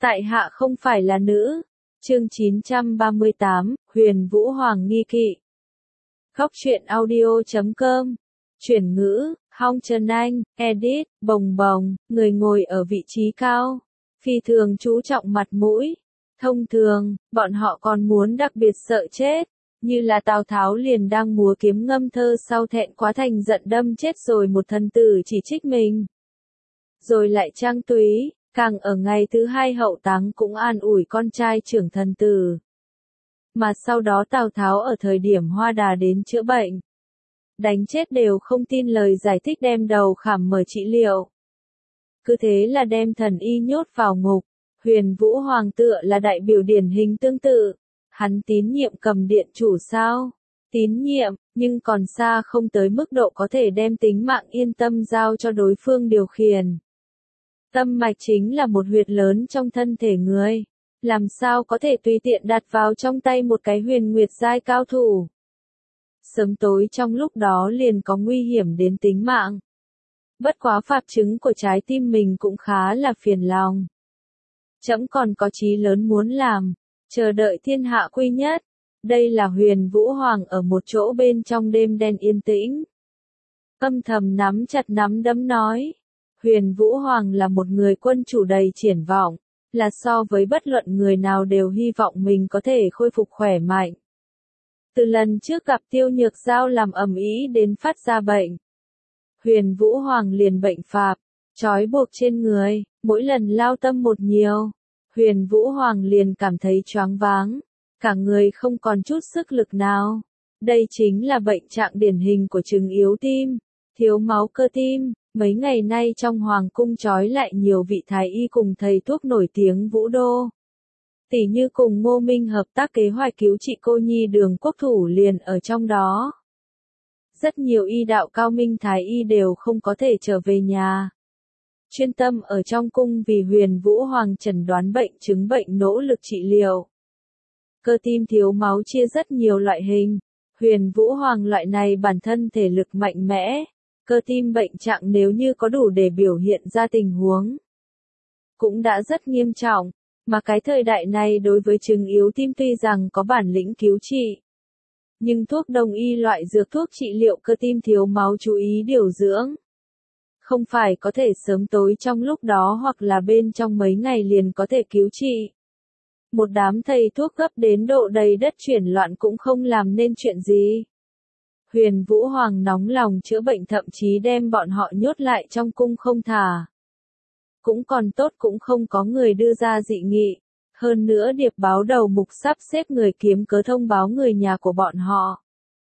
Tại hạ không phải là nữ. Chương 938, Huyền Vũ Hoàng nghi kỵ. Góc truyện audio.com. Chuyển ngữ, Hong Trần Anh, edit, bồng bồng, người ngồi ở vị trí cao. Phi thường chú trọng mặt mũi. Thông thường, bọn họ còn muốn đặc biệt sợ chết. Như là Tào Tháo liền đang múa kiếm ngâm thơ sau thẹn quá thành giận đâm chết rồi một thần tử chỉ trích mình. Rồi lại trang túy, càng ở ngày thứ hai hậu táng cũng an ủi con trai trưởng thần tử. Mà sau đó Tào Tháo ở thời điểm Hoa Đà đến chữa bệnh, đánh chết đều không tin lời giải thích đem đầu khảm mở trị liệu. Cứ thế là đem thần y nhốt vào ngục. Huyền Vũ Hoàng tựa là đại biểu điển hình tương tự. Hắn tín nhiệm Cầm Điện chủ sao? Tín nhiệm, nhưng còn xa không tới mức độ có thể đem tính mạng yên tâm giao cho đối phương điều khiển. Tâm mạch chính là một huyệt lớn trong thân thể người. Làm sao có thể tùy tiện đặt vào trong tay một cái huyền nguyệt giai cao thủ. Sớm tối trong lúc đó liền có nguy hiểm đến tính mạng. Bất quá phạp chứng của trái tim mình cũng khá là phiền lòng. Trẫm còn có chí lớn muốn làm, chờ đợi thiên hạ quy nhất. Đây là Huyền Vũ Hoàng ở một chỗ bên trong đêm đen yên tĩnh. Âm thầm nắm chặt nắm đấm nói. Huyền Vũ Hoàng là một người quân chủ đầy triển vọng, là so với bất luận người nào đều hy vọng mình có thể khôi phục khỏe mạnh. Từ lần trước gặp Tiêu Nhược Giao làm ầm ĩ đến phát ra bệnh, Huyền Vũ Hoàng liền bệnh phạp, trói buộc trên người, mỗi lần lao tâm một nhiều, Huyền Vũ Hoàng liền cảm thấy choáng váng, cả người không còn chút sức lực nào. Đây chính là bệnh trạng điển hình của chứng yếu tim, thiếu máu cơ tim. Mấy ngày nay trong hoàng cung trói lại nhiều vị thái y cùng thầy thuốc nổi tiếng Vũ Đô. Tỉ như cùng Ngô Minh hợp tác kế hoạch cứu trị cô nhi Đường Quốc Thủ liền ở trong đó. Rất nhiều y đạo cao minh thái y đều không có thể trở về nhà. Chuyên tâm ở trong cung vì Huyền Vũ Hoàng chẩn đoán bệnh chứng bệnh nỗ lực trị liệu. Cơ tim thiếu máu chia rất nhiều loại hình. Huyền Vũ Hoàng loại này bản thân thể lực mạnh mẽ. Cơ tim bệnh trạng nếu như có đủ để biểu hiện ra tình huống, cũng đã rất nghiêm trọng, mà cái thời đại này đối với chứng yếu tim tuy rằng có bản lĩnh cứu trị, nhưng thuốc đông y loại dược thuốc trị liệu cơ tim thiếu máu chú ý điều dưỡng. Không phải có thể sớm tối trong lúc đó hoặc là bên trong mấy ngày liền có thể cứu trị. Một đám thầy thuốc gấp đến độ đầy đất chuyển loạn cũng không làm nên chuyện gì. Huyền Vũ Hoàng nóng lòng chữa bệnh thậm chí đem bọn họ nhốt lại trong cung không thả. Cũng còn tốt cũng không có người đưa ra dị nghị. Hơn nữa điệp báo đầu mục sắp xếp người kiếm cớ thông báo người nhà của bọn họ.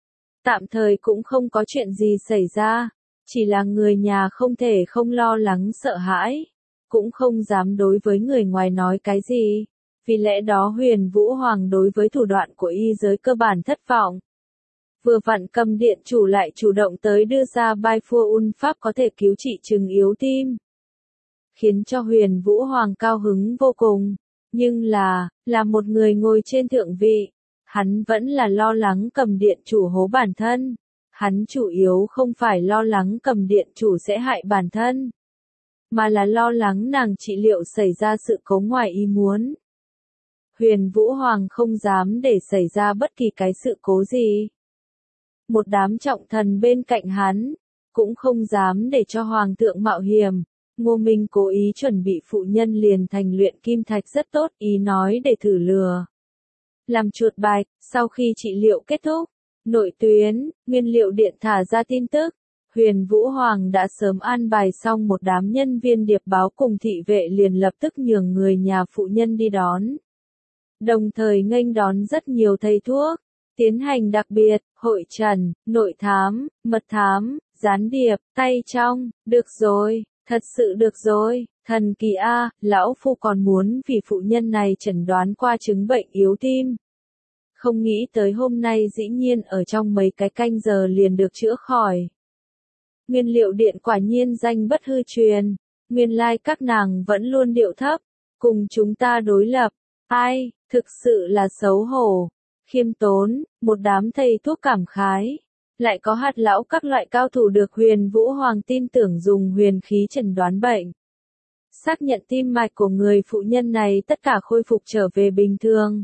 Tạm thời cũng không có chuyện gì xảy ra. Chỉ là người nhà không thể không lo lắng sợ hãi. Cũng không dám đối với người ngoài nói cái gì. Vì lẽ đó Huyền Vũ Hoàng đối với thủ đoạn của y giới cơ bản thất vọng. Vừa vặn Cầm Điện chủ lại chủ động tới đưa ra Bai Phua Un pháp có thể cứu trị chứng yếu tim. Khiến cho Huyền Vũ Hoàng cao hứng vô cùng. Nhưng là một người ngồi trên thượng vị. Hắn vẫn là lo lắng Cầm Điện chủ hố bản thân. Hắn chủ yếu không phải lo lắng Cầm Điện chủ sẽ hại bản thân. Mà là lo lắng nàng trị liệu xảy ra sự cố ngoài ý muốn. Huyền Vũ Hoàng không dám để xảy ra bất kỳ cái sự cố gì. Một đám trọng thần bên cạnh hắn, cũng không dám để cho hoàng thượng mạo hiểm. Ngô Minh cố ý chuẩn bị phụ nhân liền thành luyện kim thạch rất tốt, ý nói để thử lừa. Làm chuột bạch, sau khi trị liệu kết thúc, nội tuyến, nguyên liệu điện thả ra tin tức. Huyền Vũ Hoàng đã sớm an bài xong một đám nhân viên điệp báo cùng thị vệ liền lập tức nhường người nhà phụ nhân đi đón. Đồng thời nghênh đón rất nhiều thầy thuốc. Tiến hành đặc biệt, hội trần, nội thám, mật thám, gián điệp, tay trong, được rồi, thật sự được rồi, thần kỳ a, lão phu còn muốn vì phụ nhân này chẩn đoán qua chứng bệnh yếu tim. Không nghĩ tới hôm nay dĩ nhiên ở trong mấy cái canh giờ liền được chữa khỏi. Nguyên liệu điện quả nhiên danh bất hư truyền, nguyên lai các nàng vẫn luôn điệu thấp, cùng chúng ta đối lập, ai, thực sự là xấu hổ. Khiêm tốn, một đám thầy thuốc cảm khái. Lại có hạt lão các loại cao thủ được Huyền Vũ Hoàng tin tưởng dùng huyền khí chẩn đoán bệnh. xác nhận tim mạch của người phụ nhân này tất cả khôi phục trở về bình thường.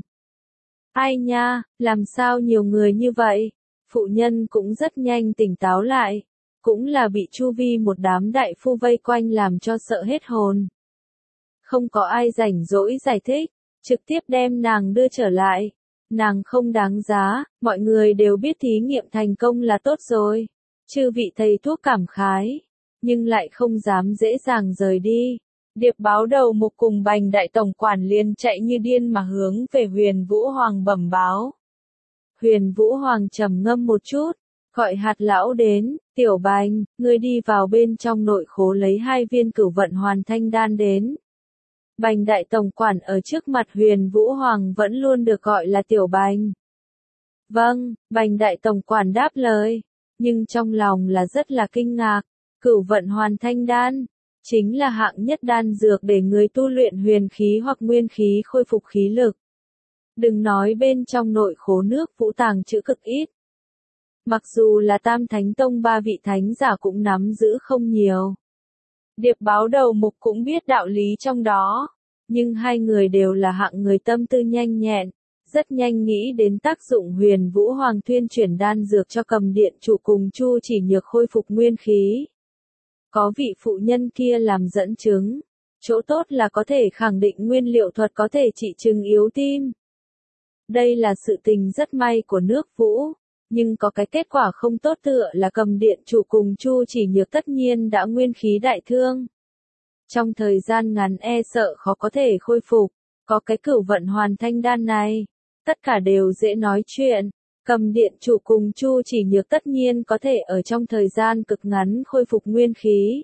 Ai nha, làm sao nhiều người như vậy? Phụ nhân cũng rất nhanh tỉnh táo lại. Cũng là bị chu vi một đám đại phu vây quanh làm cho sợ hết hồn. Không có ai rảnh rỗi giải thích, trực tiếp đem nàng đưa trở lại. Nàng không đáng giá, mọi người đều biết thí nghiệm thành công là tốt rồi. Chư vị thầy thuốc cảm khái, nhưng lại không dám dễ dàng rời đi. Điệp báo đầu mục cùng Bành đại tổng quản liền chạy như điên mà hướng về Huyền Vũ Hoàng bẩm báo. Huyền Vũ Hoàng trầm ngâm một chút, gọi Hạt lão đến, Tiểu Bành, ngươi đi vào bên trong nội khố lấy 2 viên cửu vận hoàn thanh đan đến. Bành đại tổng quản ở trước mặt Huyền Vũ Hoàng vẫn luôn được gọi là Tiểu Bành. Vâng, Bành đại tổng quản đáp lời, nhưng trong lòng là rất là kinh ngạc. Cửu vận hoàn thanh đan chính là hạng nhất đan dược để người tu luyện huyền khí hoặc nguyên khí khôi phục khí lực. Đừng nói bên trong nội khố nước Vũ tàng trữ cực ít. Mặc dù là Tam Thánh Tông 3 vị thánh giả cũng nắm giữ không nhiều. Điệp báo đầu mục cũng biết đạo lý trong đó, nhưng hai người đều là hạng người tâm tư nhanh nhẹn, rất nhanh nghĩ đến tác dụng Huyền Vũ Hoàng thuyên chuyển đan dược cho Cầm Điện chủ cùng Chu Chỉ Nhược khôi phục nguyên khí. Có vị phụ nhân kia làm dẫn chứng, chỗ tốt là có thể khẳng định nguyên liệu thuật có thể trị chứng yếu tim. Đây là sự tình rất may của nước Vũ, nhưng có cái kết quả không tốt tựa là Cầm Điện chủ cùng Chu Chỉ Nhược tất nhiên đã nguyên khí đại thương. Trong thời gian ngắn e sợ khó có thể khôi phục, có cái cửu vận hoàn thanh đan này, tất cả đều dễ nói chuyện. Cầm Điện chủ cùng Chu Chỉ Nhược tất nhiên có thể ở trong thời gian cực ngắn khôi phục nguyên khí.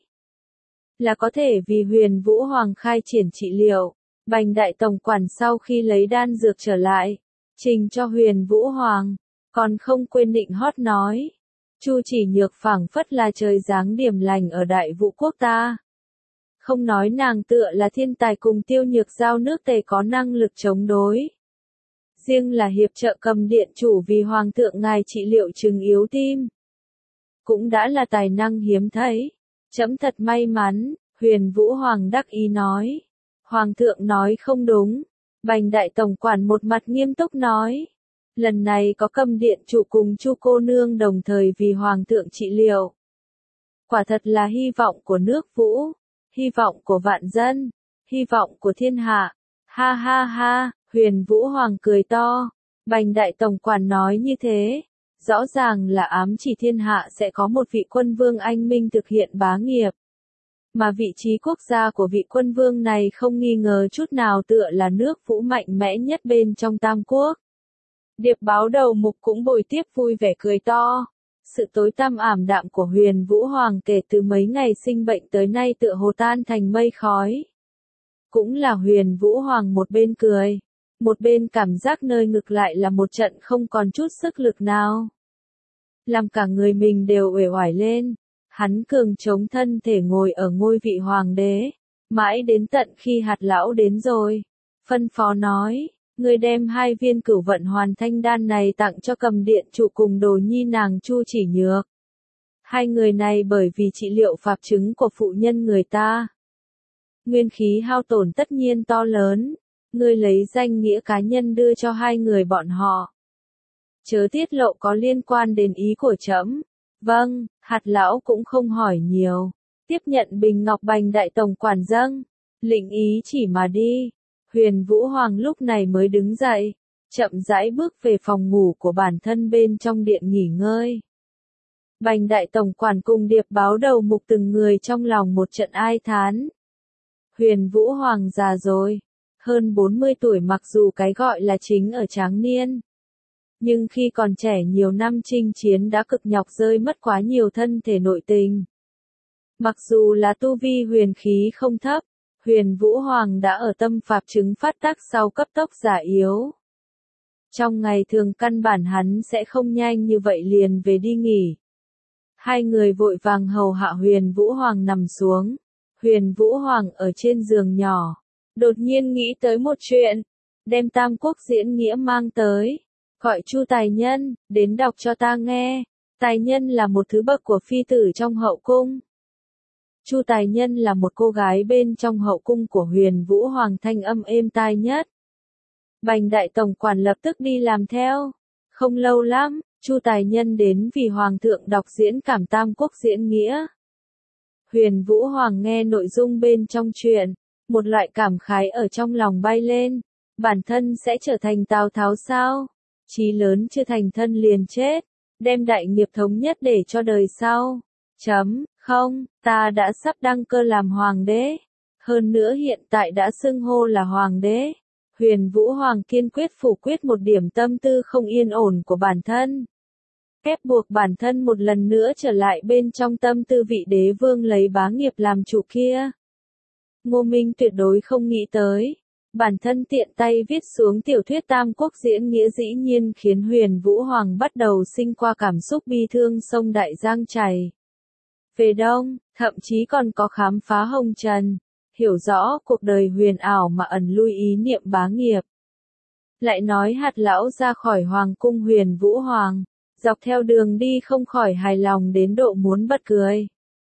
Là có thể vì Huyền Vũ Hoàng khai triển trị liệu. Bành đại tổng quản sau khi lấy đan dược trở lại, trình cho Huyền Vũ Hoàng, còn không quên định hót nói. Chu Chỉ Nhược phảng phất là trời giáng điểm lành ở Đại Vũ quốc ta. Không nói nàng tựa là thiên tài cùng Tiêu Nhược Giao nước Tề có năng lực chống đối. Riêng là hiệp trợ Cầm Điện chủ vì Hoàng thượng ngài trị liệu chứng yếu tim. Cũng đã là tài năng hiếm thấy. Trẫm thật may mắn, Huyền Vũ Hoàng đắc ý nói. Hoàng thượng nói không đúng. Bành đại tổng quản một mặt nghiêm túc nói. Lần này có Cầm Điện chủ cùng Chu cô nương đồng thời vì Hoàng thượng trị liệu. Quả thật là hy vọng của nước Vũ, hy vọng của vạn dân, hy vọng của thiên hạ. Ha ha ha. Huyền Vũ Hoàng cười to, Bành đại tổng quản nói như thế, rõ ràng là ám chỉ thiên hạ sẽ có một vị quân vương anh minh thực hiện bá nghiệp. Mà vị trí quốc gia của vị quân vương này không nghi ngờ chút nào tựa là nước Vũ mạnh mẽ nhất bên trong Tam Quốc. Điệp báo đầu mục cũng bồi tiếp vui vẻ cười to. Sự tối tăm ảm đạm của Huyền Vũ Hoàng kể từ mấy ngày sinh bệnh tới nay tựa hồ tan thành mây khói. Cũng là Huyền Vũ Hoàng một bên cười, một bên cảm giác nơi ngực lại là một trận không còn chút sức lực nào. Làm cả người mình đều uể oải lên, hắn cường chống thân thể ngồi ở ngôi vị hoàng đế, mãi đến tận khi Hạt lão đến rồi, phân phó nói, ngươi đem 2 viên cửu vận hoàn thanh đan này tặng cho Cầm Điện chủ cùng đồ nhi nàng Chu Chỉ Nhược. 2 người này bởi vì trị liệu phạp chứng của phụ nhân người ta, nguyên khí hao tổn tất nhiên to lớn. Ngươi lấy danh nghĩa cá nhân đưa cho 2 người bọn họ. Chớ tiết lộ có liên quan đến ý của trẫm. Vâng, Hạt lão cũng không hỏi nhiều. Tiếp nhận bình ngọc Bành đại tổng quản dâng. Lĩnh ý chỉ mà đi. Huyền Vũ Hoàng lúc này mới đứng dậy. Chậm rãi bước về phòng ngủ của bản thân bên trong điện nghỉ ngơi. Bành đại tổng quản cùng điệp báo đầu mục từng người trong lòng một trận ai thán. Huyền Vũ Hoàng già rồi. Hơn 40 tuổi mặc dù cái gọi là chính ở tráng niên. Nhưng khi còn trẻ nhiều năm chinh chiến đã cực nhọc rơi mất quá nhiều thân thể nội tình. Mặc dù là tu vi huyền khí không thấp, Huyền Vũ Hoàng đã ở tâm phạp chứng phát tác sau cấp tốc già yếu. Trong ngày thường căn bản hắn sẽ không nhanh như vậy liền về đi nghỉ. 2 người vội vàng hầu hạ Huyền Vũ Hoàng nằm xuống. Huyền Vũ Hoàng ở trên giường nhỏ. Đột nhiên nghĩ tới một chuyện, đem Tam Quốc diễn nghĩa mang tới, gọi Chu Tài Nhân, đến đọc cho ta nghe. Tài nhân là một thứ bậc của phi tử trong hậu cung. Chu Tài Nhân là một cô gái bên trong hậu cung của Huyền Vũ Hoàng, thanh âm êm tai nhất. Bành đại tổng quản lập tức đi làm theo. Không lâu lắm, Chu Tài Nhân đến vì Hoàng thượng đọc diễn cảm Tam Quốc diễn nghĩa. Huyền Vũ Hoàng nghe nội dung bên trong truyện, một loại cảm khái ở trong lòng bay lên. Bản thân sẽ trở thành Tào Tháo sao? Chí lớn chưa thành thân liền chết, đem đại nghiệp thống nhất để cho đời sau. Không, ta đã sắp đăng cơ làm hoàng đế. Hơn nữa hiện tại đã xưng hô là hoàng đế. Huyền Vũ Hoàng kiên quyết phủ quyết một điểm tâm tư không yên ổn của bản thân. Ép buộc bản thân một lần nữa trở lại bên trong tâm tư vị đế vương lấy bá nghiệp làm chủ kia. Ngô Minh tuyệt đối không nghĩ tới. Bản thân tiện tay viết xuống tiểu thuyết Tam Quốc diễn nghĩa dĩ nhiên khiến Huyền Vũ Hoàng bắt đầu sinh qua cảm xúc bi thương sông Đại Giang chảy về đông, thậm chí còn có khám phá hồng trần, hiểu rõ cuộc đời huyền ảo mà ẩn lui ý niệm bá nghiệp. Lại nói Hạt lão ra khỏi hoàng cung Huyền Vũ Hoàng, dọc theo đường đi không khỏi hài lòng đến độ muốn bật cười.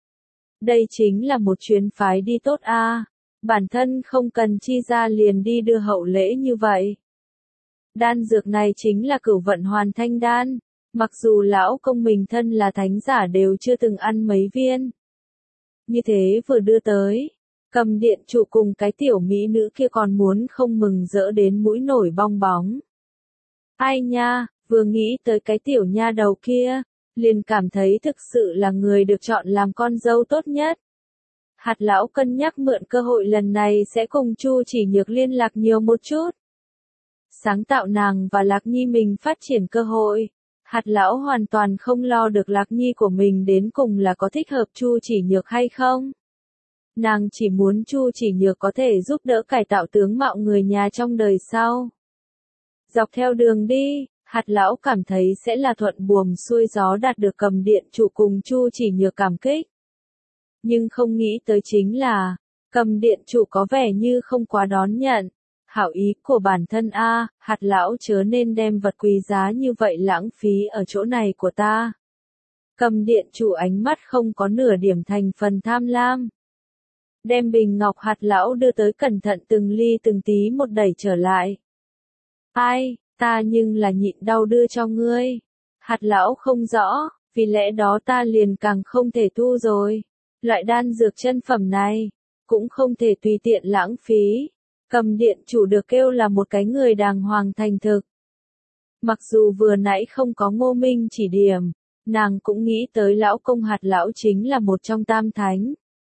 Đây chính là một chuyến phái đi tốt a, bản thân không cần chi ra liền đi đưa hậu lễ như vậy. Đan dược này chính là Cửu Vận Hoàn Thanh đan. Mặc dù lão công mình thân là thánh giả đều chưa từng ăn mấy viên. Như thế vừa đưa tới, Cầm điện chủ cùng cái tiểu mỹ nữ kia còn muốn không mừng rỡ đến mũi nổi bong bóng. Ai nha, vừa nghĩ tới cái tiểu nha đầu kia, liền cảm thấy thực sự là người được chọn làm con dâu tốt nhất. Hạt lão cân nhắc mượn cơ hội lần này sẽ cùng Chu Chỉ Nhược liên lạc nhiều một chút. Sáng tạo nàng và Lạc Nhi mình phát triển cơ hội. Hạt lão hoàn toàn không lo được Lạc Nhi của mình đến cùng là có thích hợp Chu Chỉ Nhược hay không. Nàng chỉ muốn Chu Chỉ Nhược có thể giúp đỡ cải tạo tướng mạo người nhà trong đời sau. Dọc theo đường đi, hạt lão cảm thấy sẽ là thuận buồm xuôi gió đạt được Cầm điện chủ cùng Chu Chỉ Nhược cảm kích. Nhưng không nghĩ tới chính là, Cầm điện chủ có vẻ như không quá đón nhận. Hảo ý của bản thân a, hạt lão chớ nên đem vật quý giá như vậy lãng phí ở chỗ này của ta. Cầm điện chủ ánh mắt không có nửa điểm thành phần tham lam. Đem bình ngọc hạt lão đưa tới cẩn thận từng ly từng tí một đẩy trở lại. Ai, ta nhưng là nhịn đau đưa cho ngươi. Hạt lão không rõ, vì lẽ đó ta liền càng không thể thu rồi. Loại đan dược chân phẩm này, cũng không thể tùy tiện lãng phí. Cầm điện chủ được kêu là một cái người đàng hoàng thành thực. Mặc dù vừa nãy không có Ngô Minh chỉ điểm, nàng cũng nghĩ tới lão công hạt lão chính là một trong tam thánh.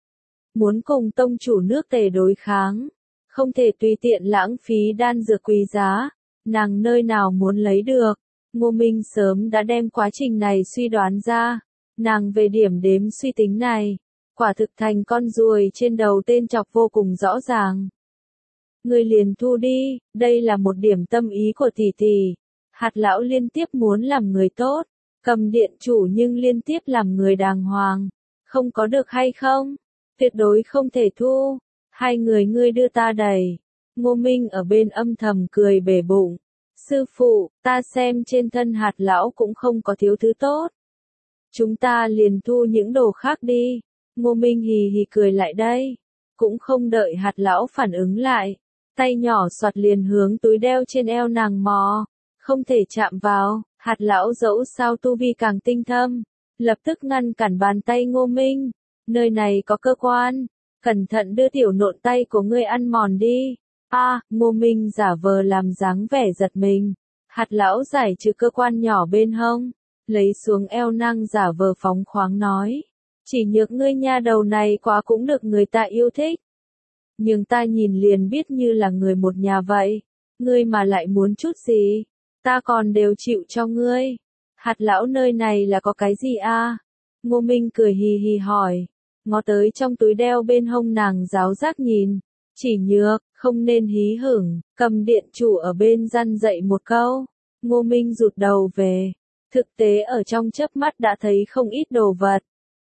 Muốn cùng tông chủ nước Tề đối kháng, không thể tùy tiện lãng phí đan dược quý giá, nàng nơi nào muốn lấy được. Ngô Minh sớm đã đem quá trình này suy đoán ra, nàng về điểm đếm suy tính này, quả thực thành con ruồi trên đầu tên chọc vô cùng rõ ràng. Người liền thu đi, đây là một điểm tâm ý của tỷ tỷ. Hạt lão liên tiếp muốn làm người tốt, Cầm điện chủ nhưng liên tiếp làm người đàng hoàng. Không có được hay không? Tuyệt đối không thể thu. Hai người ngươi đưa ta đầy. Ngô Minh ở bên âm thầm cười bể bụng. Sư phụ, ta xem trên thân hạt lão cũng không có thiếu thứ tốt. Chúng ta liền thu những đồ khác đi. Ngô Minh hì hì cười lại đây. Cũng không đợi hạt lão phản ứng lại. Tay nhỏ xoạt liền hướng túi đeo trên eo nàng mò. Không thể chạm vào, hạt lão dẫu sao tu vi càng tinh thâm. Lập tức ngăn cản bàn tay Ngô Minh. Nơi này có cơ quan. Cẩn thận đưa tiểu nộn tay của ngươi ăn mòn đi. Ngô Minh giả vờ làm dáng vẻ giật mình. Hạt lão giải trừ cơ quan nhỏ bên hông. Lấy xuống eo năng giả vờ phóng khoáng nói. Chỉ Nhược ngươi nha đầu này quá cũng được người ta yêu thích. Nhưng ta nhìn liền biết như là người một nhà vậy. Ngươi mà lại muốn chút gì? Ta còn đều chịu cho ngươi. Hạt lão nơi này là có cái gì a? Ngô Minh cười hì hì hỏi. Ngó tới trong túi đeo bên hông nàng giáo giác nhìn. Chỉ Nhược, không nên hí hửng. Cầm điện chủ ở bên răn dạy một câu. Ngô Minh rụt đầu về. Thực tế ở trong chớp mắt đã thấy không ít đồ vật.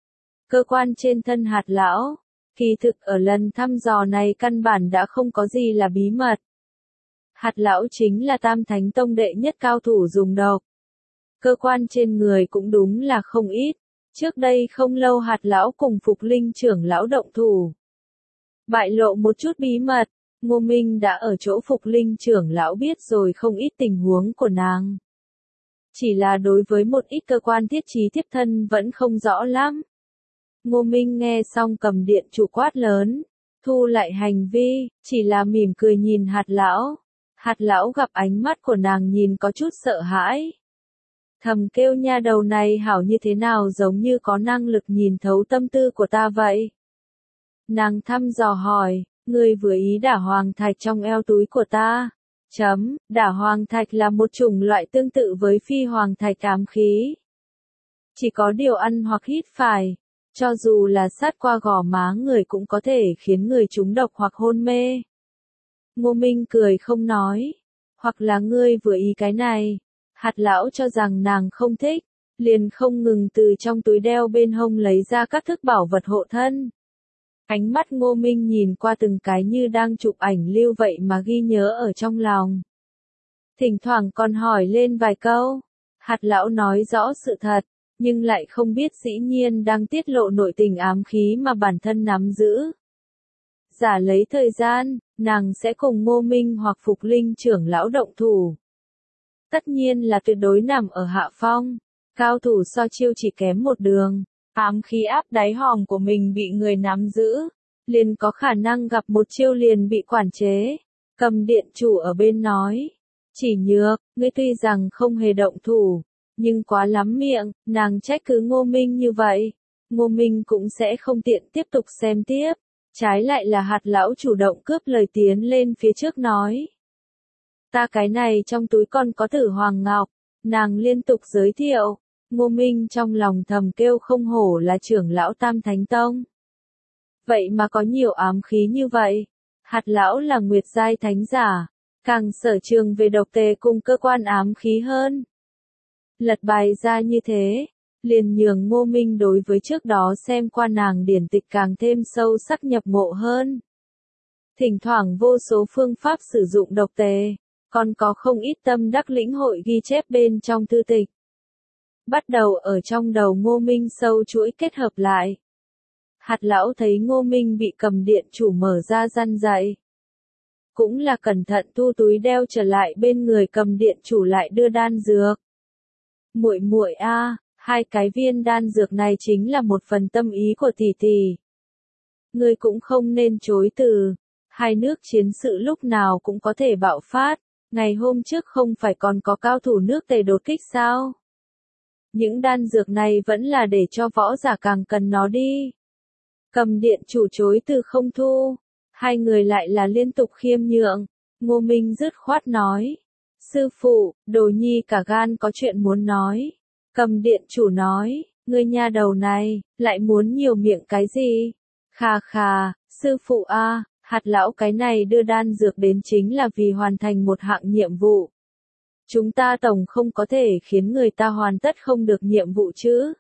Cơ quan trên thân hạt lão. Kỳ thực ở lần thăm dò này căn bản đã không có gì là bí mật. Hạt lão chính là Tam Thánh Tông đệ nhất cao thủ dùng độc. Cơ quan trên người cũng đúng là không ít. Trước đây không lâu Hạt lão cùng Phục Linh trưởng lão động thủ. Bại lộ một chút bí mật, Ngô Minh đã ở chỗ Phục Linh trưởng lão biết rồi không ít tình huống của nàng. Chỉ là đối với một ít cơ quan thiết trí thiếp thân vẫn không rõ lắm. Ngô Minh nghe xong cầm điện chủ quát lớn, thu lại hành vi, chỉ là mỉm cười nhìn Hạt lão. Hạt lão gặp ánh mắt của nàng nhìn có chút sợ hãi. Thầm kêu nha đầu này hảo như thế nào giống như có năng lực nhìn thấu tâm tư của ta vậy. Nàng thăm dò hỏi, ngươi vừa ý đả hoàng thạch trong eo túi của ta. Đả hoàng thạch là một chủng loại tương tự với phi hoàng thạch ám khí. Chỉ có điều ăn hoặc hít phải, cho dù là sát qua gò má người cũng có thể khiến người trúng độc hoặc hôn mê. Ngô Minh cười không nói, hoặc là ngươi vừa ý cái này. Hạt lão cho rằng nàng không thích, liền không ngừng từ trong túi đeo bên hông lấy ra các thức bảo vật hộ thân. Ánh mắt Ngô Minh nhìn qua từng cái như đang chụp ảnh lưu vậy mà ghi nhớ ở trong lòng. Thỉnh thoảng còn hỏi lên vài câu. Hạt lão nói rõ sự thật, nhưng lại không biết dĩ nhiên đang tiết lộ nội tình ám khí mà bản thân nắm giữ. Giả lấy thời gian, nàng sẽ cùng Ngô Minh hoặc Phục Linh trưởng lão động thủ. Tất nhiên là tuyệt đối nằm ở hạ phong, cao thủ so chiêu chỉ kém một đường, ám khí áp đáy hòm của mình bị người nắm giữ, liền có khả năng gặp một chiêu liền bị quản chế. Cầm điện chủ ở bên nói, chỉ nhược, ngươi tuy rằng không hề động thủ, nhưng quá lắm miệng, nàng trách cứ Ngô Minh như vậy. Ngô Minh cũng sẽ không tiện tiếp tục xem tiếp, trái lại là Hạt lão chủ động cướp lời tiến lên phía trước nói. Ta cái này trong túi còn có Tử Hoàng Ngọc, nàng liên tục giới thiệu. Ngô Minh trong lòng thầm kêu không hổ là trưởng lão Tam Thánh Tông. Vậy mà có nhiều ám khí như vậy. Hạt lão là Nguyệt giai thánh giả, càng sở trường về độc tề cùng cơ quan ám khí hơn. Lật bài ra như thế, liền nhường Ngô Minh đối với trước đó xem qua nàng điển tịch càng thêm sâu sắc nhập ngộ hơn. Thỉnh thoảng vô số phương pháp sử dụng độc tề, còn có không ít tâm đắc lĩnh hội ghi chép bên trong thư tịch. Bắt đầu ở trong đầu Ngô Minh sâu chuỗi kết hợp lại. Hạt lão thấy Ngô Minh bị cầm điện chủ mở ra răn dạy. Cũng là cẩn thận thu túi đeo trở lại bên người cầm điện chủ lại đưa đan dược. Muội muội a, hai cái viên đan dược này chính là một phần tâm ý của tỷ tỷ. Ngươi cũng không nên chối từ, hai nước chiến sự lúc nào cũng có thể bạo phát, ngày hôm trước không phải còn có cao thủ nước Tề đột kích sao? Những đan dược này vẫn là để cho võ giả càng cần nó đi. Cầm điện chủ chối từ không thu, hai người lại là liên tục khiêm nhượng. Ngô Minh dứt khoát nói, sư phụ, đồ nhi cả gan có chuyện muốn nói. Cầm điện chủ nói, ngươi nha đầu này, lại muốn nhiều miệng cái gì? Khà khà, sư phụ a, Hạt lão cái này đưa đan dược đến chính là vì hoàn thành một hạng nhiệm vụ. Chúng ta tổng không có thể khiến người ta hoàn tất không được nhiệm vụ chứ.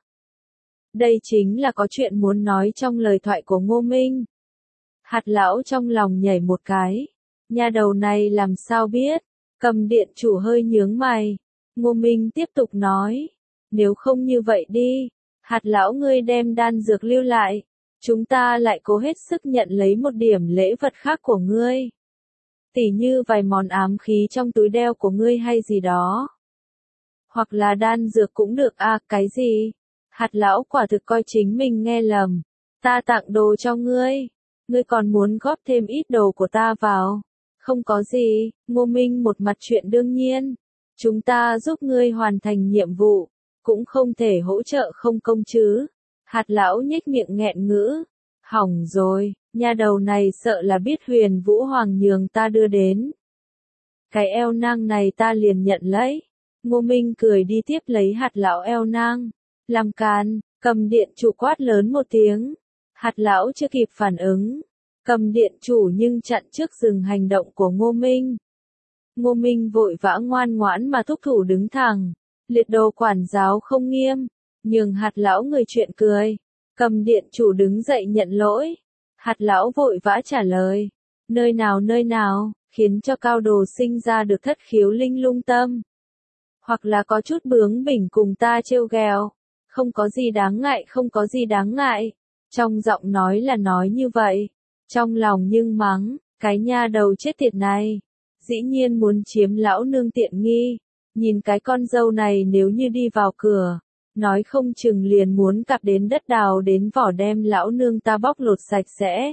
Đây chính là có chuyện muốn nói trong lời thoại của Ngô Minh. Hạt lão trong lòng nhảy một cái. Nha đầu này làm sao biết? Cầm điện chủ hơi nhướng mày. Ngô Minh tiếp tục nói. Nếu không như vậy đi. Hạt lão ngươi đem đan dược lưu lại. Chúng ta lại cố hết sức nhận lấy một điểm lễ vật khác của ngươi. Tỉ như vài món ám khí trong túi đeo của ngươi hay gì đó. Hoặc là đan dược cũng được à, cái gì? Hạt lão quả thực coi chính mình nghe lầm. Ta tặng đồ cho ngươi. Ngươi còn muốn góp thêm ít đồ của ta vào. Không có gì, Ngô Minh một mặt chuyện đương nhiên. Chúng ta giúp ngươi hoàn thành nhiệm vụ. Cũng không thể hỗ trợ không công chứ. Hạt lão nhếch miệng nghẹn ngữ. Hỏng rồi, nha đầu này sợ là biết Huyền Vũ Hoàng nhường ta đưa đến. Cái eo nang này ta liền nhận lấy. Ngô Minh cười đi tiếp lấy hạt lão eo nang. Làm càn, cầm điện chủ quát lớn một tiếng. Hạt lão chưa kịp phản ứng. Cầm điện chủ nhưng chặn trước dừng hành động của Ngô Minh. Ngô Minh vội vã ngoan ngoãn mà thúc thủ đứng thẳng. Liệt đồ quản giáo không nghiêm. Nhường hạt lão người chuyện cười. Cầm điện chủ đứng dậy nhận lỗi. Hạt lão vội vã trả lời. Nơi nào, khiến cho cao đồ sinh ra được thất khiếu linh lung tâm. Hoặc là có chút bướng bỉnh cùng ta trêu ghẹo. Không có gì đáng ngại, không có gì đáng ngại. Trong giọng nói là nói như vậy. Trong lòng nhưng mắng, cái nha đầu chết tiệt này. Dĩ nhiên muốn chiếm lão nương tiện nghi. Nhìn cái con dâu này nếu như đi vào cửa. Nói không chừng liền muốn cặp đến đất đào đến vỏ đem lão nương ta bóc lột sạch sẽ.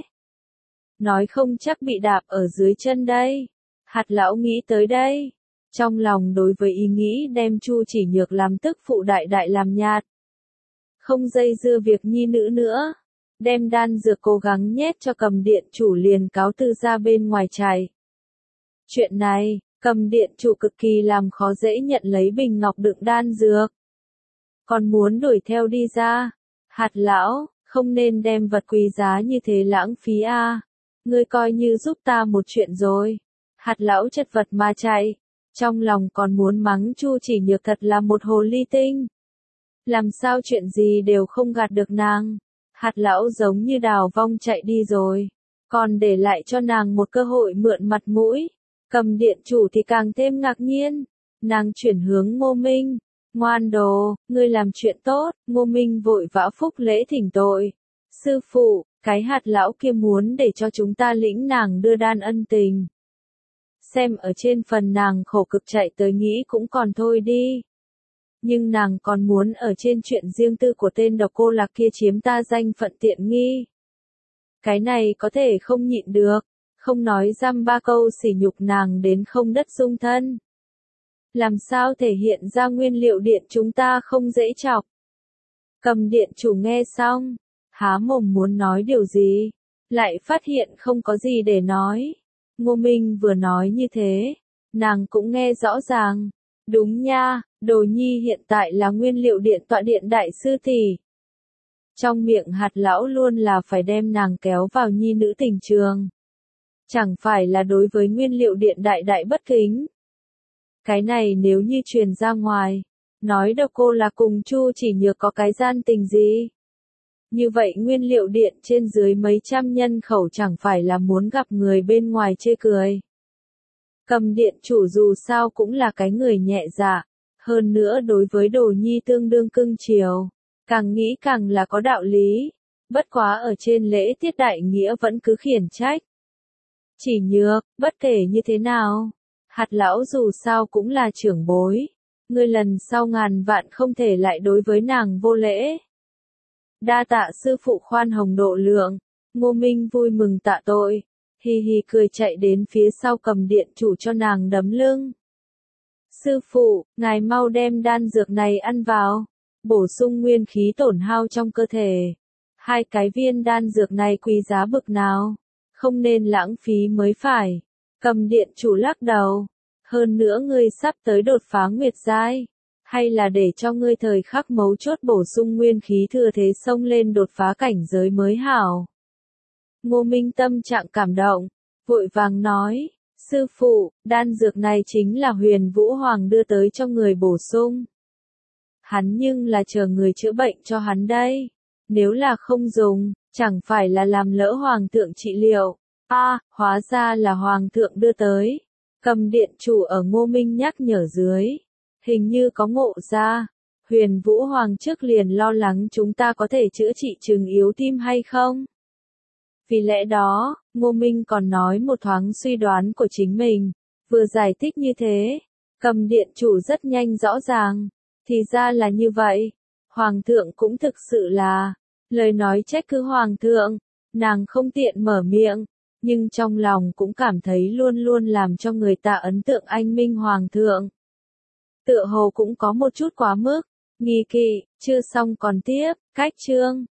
Nói không chắc bị đạp ở dưới chân đây. Hạt lão nghĩ tới đây. Trong lòng đối với ý nghĩ đem Chu Chỉ Nhược làm tức phụ đại đại làm nhạt. Không dây dưa việc nhi nữ nữa. Đem đan dược cố gắng nhét cho Cầm điện chủ liền cáo từ ra bên ngoài chạy. Chuyện này, Cầm điện chủ cực kỳ làm khó dễ nhận lấy bình ngọc đựng đan dược. Còn muốn đuổi theo đi ra. Hạt lão, không nên đem vật quý giá như thế lãng phí a. Ngươi coi như giúp ta một chuyện rồi. Hạt lão chật vật mà chạy. Trong lòng còn muốn mắng Chu Chỉ Nhược thật là một hồ ly tinh. Làm sao chuyện gì đều không gạt được nàng. Hạt lão giống như đào vong chạy đi rồi. Còn để lại cho nàng một cơ hội mượn mặt mũi. Cầm điện chủ thì càng thêm ngạc nhiên. Nàng chuyển hướng Ngô Minh. Ngoan đồ, ngươi làm chuyện tốt. Ngô Minh vội vã phúc lễ thỉnh tội. Sư phụ, cái hạt lão kia muốn để cho chúng ta lĩnh nàng đưa đan ân tình. Xem ở trên phần nàng khổ cực chạy tới nghĩ cũng còn thôi đi. Nhưng nàng còn muốn ở trên chuyện riêng tư của tên độc cô lạc kia chiếm ta danh phận tiện nghi. Cái này có thể không nhịn được, không nói dăm ba câu sỉ nhục nàng đến không đất dung thân. Làm sao thể hiện ra nguyên liệu điện chúng ta không dễ chọc. Cầm điện chủ nghe xong, há mồm muốn nói điều gì, lại phát hiện không có gì để nói. Ngô Minh vừa nói như thế, nàng cũng nghe rõ ràng. Đúng nha, Đồ Nhi hiện tại là nguyên liệu điện tọa điện đại sư tỷ. Trong miệng hạt lão luôn là phải đem nàng kéo vào nhi nữ tình trường. Chẳng phải là đối với nguyên liệu điện đại đại bất kính. Cái này nếu như truyền ra ngoài, nói độc cô là cùng Chu Chỉ Nhược có cái gian tình gì. Như vậy nguyên liệu điện trên dưới mấy trăm nhân khẩu chẳng phải là muốn gặp người bên ngoài chê cười. Cầm điện chủ dù sao cũng là cái người nhẹ dạ, hơn nữa đối với Đồ Nhi tương đương cưng chiều, càng nghĩ càng là có đạo lý, bất quá ở trên lễ tiết đại nghĩa vẫn cứ khiển trách. Chỉ Nhược, bất kể như thế nào, hạt lão dù sao cũng là trưởng bối, ngươi lần sau ngàn vạn không thể lại đối với nàng vô lễ. Đa tạ sư phụ khoan hồng độ lượng. Ngô Minh vui mừng tạ tội, hì hì cười chạy đến phía sau Cầm điện chủ cho nàng đấm lưng. Sư phụ, ngài mau đem đan dược này ăn vào, bổ sung nguyên khí tổn hao trong cơ thể. 2 cái viên đan dược này quý giá bực nào, không nên lãng phí mới phải. Cầm điện chủ lắc đầu, hơn nữa ngươi sắp tới đột phá nguyệt giai. Hay là để cho ngươi thời khắc mấu chốt bổ sung nguyên khí thừa thế xông lên đột phá cảnh giới mới hảo. Ngô Minh tâm trạng cảm động, vội vàng nói, sư phụ, đan dược này chính là Huyền Vũ Hoàng đưa tới cho người bổ sung. Hắn nhưng là chờ người chữa bệnh cho hắn đây, nếu là không dùng, chẳng phải là làm lỡ Hoàng thượng trị liệu. Hóa ra là Hoàng thượng đưa tới. Cầm điện chủ ở Ngô Minh nhắc nhở dưới. Hình như có ngộ ra, Huyền Vũ Hoàng trước liền lo lắng chúng ta có thể chữa trị chứng yếu tim hay không. Vì lẽ đó, Ngô Minh còn nói một thoáng suy đoán của chính mình, vừa giải thích như thế, Cầm điện chủ rất nhanh rõ ràng, thì ra là như vậy, Hoàng thượng cũng thực sự là, lời nói trách cứ Hoàng thượng, nàng không tiện mở miệng, nhưng trong lòng cũng cảm thấy luôn luôn làm cho người ta ấn tượng anh minh Hoàng thượng. Tựa hồ cũng có một chút quá mức, nghi kỵ, chưa xong còn tiếp, cách chương.